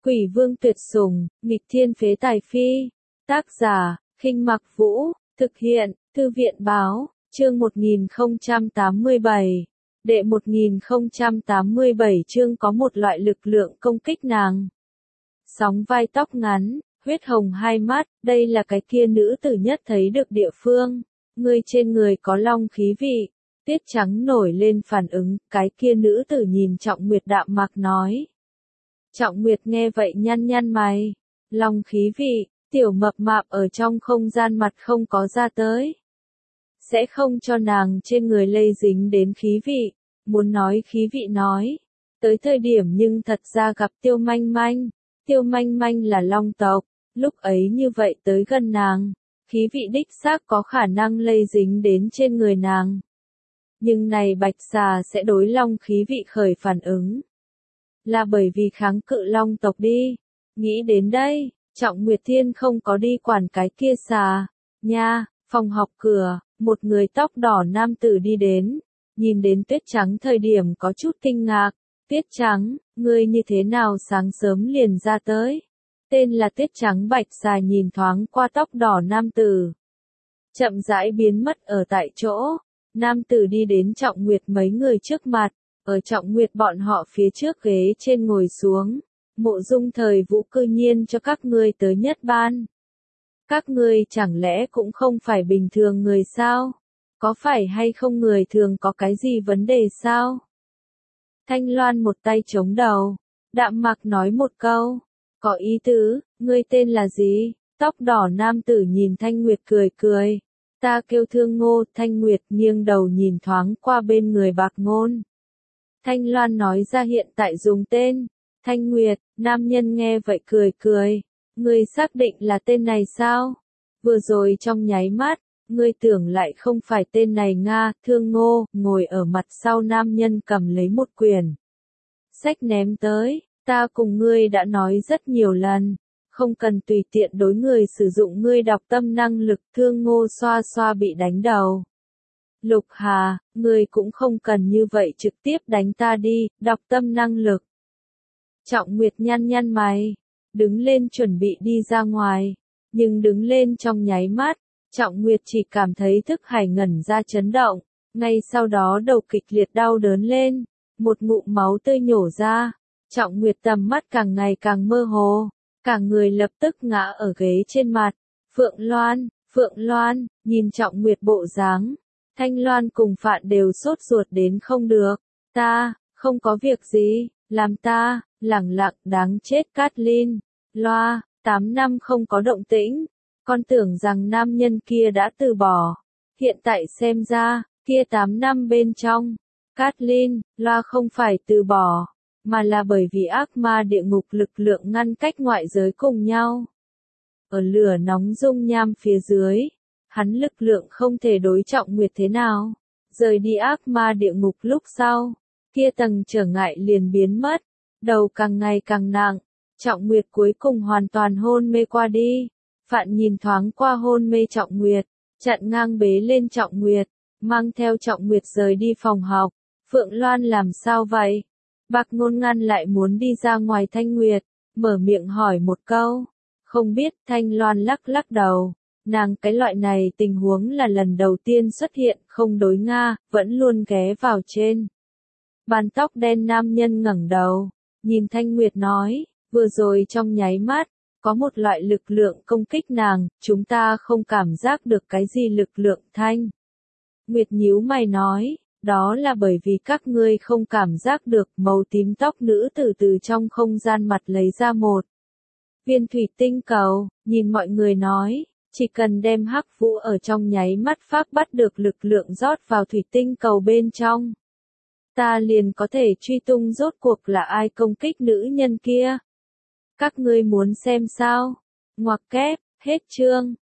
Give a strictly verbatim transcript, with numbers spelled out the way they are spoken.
Quỷ vương tuyệt sủng, nghịch thiên phế tài phi. Tác giả, Khinh Mặc Vũ, thực hiện, Thư viện báo, chương một nghìn không trăm tám mươi bảy. Đệ một nghìn không trăm tám mươi bảy chương có một loại lực lượng công kích nàng. Sóng vai tóc ngắn, huyết hồng hai mắt, đây là cái kia nữ tử nhất thấy được địa phương. Ngươi trên người có long khí vị. Tiết Trắng nổi lên phản ứng, cái kia nữ tử nhìn Trọng Nguyệt đạm mạc nói. Trọng Nguyệt nghe vậy nhăn nhăn mày. Long khí vị, tiểu mập mạp ở trong không gian mặt không có ra tới. Sẽ không cho nàng trên người lây dính đến khí vị. Muốn nói khí vị nói. Tới thời điểm nhưng thật ra gặp Tiêu Manh Manh. Tiêu Manh Manh là long tộc. Lúc ấy như vậy tới gần nàng. Khí vị đích xác có khả năng lây dính đến trên người nàng. Nhưng này bạch xà sẽ đối long khí vị khởi phản ứng. Là bởi vì kháng cự long tộc đi. Nghĩ đến đây, Trọng Nguyệt Thiên không có đi quản cái kia xà. Nha, phòng học cửa, một người tóc đỏ nam tử đi đến. Nhìn đến Tuyết Trắng thời điểm có chút kinh ngạc. Tuyết Trắng, ngươi như thế nào sáng sớm liền ra tới? Tên là Tuyết Trắng bạch xà nhìn thoáng qua tóc đỏ nam tử. Chậm rãi biến mất ở tại chỗ. Nam tử đi đến Trọng Nguyệt mấy người trước mặt. Ở Trọng Nguyệt bọn họ phía trước ghế trên ngồi xuống. Mộ Dung Thời Vũ cư nhiên cho các ngươi tới nhất ban. Các ngươi chẳng lẽ cũng không phải bình thường người sao? Có phải hay không người thường có cái gì vấn đề sao? Thanh Loan một tay chống đầu. Đạm Mạc nói một câu. Có ý tứ, ngươi tên là gì? Tóc đỏ nam tử nhìn Thanh Nguyệt cười cười. Ta kêu Thương Ngô. Thanh Nguyệt nghiêng đầu nhìn thoáng qua bên người Bạc Ngôn. Thanh Loan nói ra hiện tại dùng tên. Thanh Nguyệt, nam nhân nghe vậy cười cười. Ngươi xác định là tên này sao? Vừa rồi trong nháy mắt, ngươi tưởng lại không phải tên này Nga. Thương Ngô, ngồi ở mặt sau nam nhân cầm lấy một quyển sách ném tới. Ta cùng ngươi đã nói rất nhiều lần. Không cần tùy tiện đối người sử dụng ngươi đọc tâm năng lực. Thương Ngô xoa xoa bị đánh đầu. Lục Hà, ngươi cũng không cần như vậy trực tiếp đánh ta đi, đọc tâm năng lực. Trọng Nguyệt nhăn nhăn mày, đứng lên chuẩn bị đi ra ngoài, nhưng đứng lên trong nháy mắt, Trọng Nguyệt chỉ cảm thấy thức hải ngẩn ra chấn động, ngay sau đó đầu kịch liệt đau đớn lên, một ngụm máu tươi nhổ ra, Trọng Nguyệt tầm mắt càng ngày càng mơ hồ, cả người lập tức ngã ở ghế trên mặt. Phượng Loan, Phượng Loan, nhìn Trọng Nguyệt bộ dáng. Thanh Loan cùng Phạn đều sốt ruột đến không được. Ta, không có việc gì, làm ta, lẳng lặng đáng chết Cát-Linh. Loa, tám năm không có động tĩnh. Con tưởng rằng nam nhân kia đã từ bỏ. Hiện tại xem ra, kia tám năm bên trong. Cát-Linh, Loa không phải từ bỏ, mà là bởi vì ác ma địa ngục lực lượng ngăn cách ngoại giới cùng nhau. Ở lửa nóng dung nham phía dưới. Hắn lực lượng không thể đối Trọng Nguyệt thế nào. Rời đi ác ma địa ngục lúc sau. Kia tầng trở ngại liền biến mất. Đầu càng ngày càng nặng. Trọng Nguyệt cuối cùng hoàn toàn hôn mê qua đi. Phạn nhìn thoáng qua hôn mê Trọng Nguyệt. Chặn ngang bế lên Trọng Nguyệt. Mang theo Trọng Nguyệt rời đi phòng học. Phượng Loan làm sao vậy? Bạc Ngôn ngăn lại muốn đi ra ngoài Thanh Nguyệt. Mở miệng hỏi một câu. Không biết. Thanh Loan lắc lắc đầu. Nàng cái loại này tình huống là lần đầu tiên xuất hiện, không đối Nga, vẫn luôn ghé vào trên. Bàn tóc đen nam nhân ngẩng đầu, nhìn Thanh Nguyệt nói, vừa rồi trong nháy mắt, có một loại lực lượng công kích nàng, chúng ta không cảm giác được cái gì lực lượng. Thanh Nguyệt nhíu mày nói, đó là bởi vì các ngươi không cảm giác được. Màu tím tóc nữ từ từ trong không gian mặt lấy ra một viên thủy tinh cầu, nhìn mọi người nói. Chỉ cần đem Hắc Vũ ở trong nháy mắt pháp bắt được lực lượng rót vào thủy tinh cầu bên trong. Ta liền có thể truy tung rốt cuộc là ai công kích nữ nhân kia. Các ngươi muốn xem sao? Ngoặc kép, hết chương.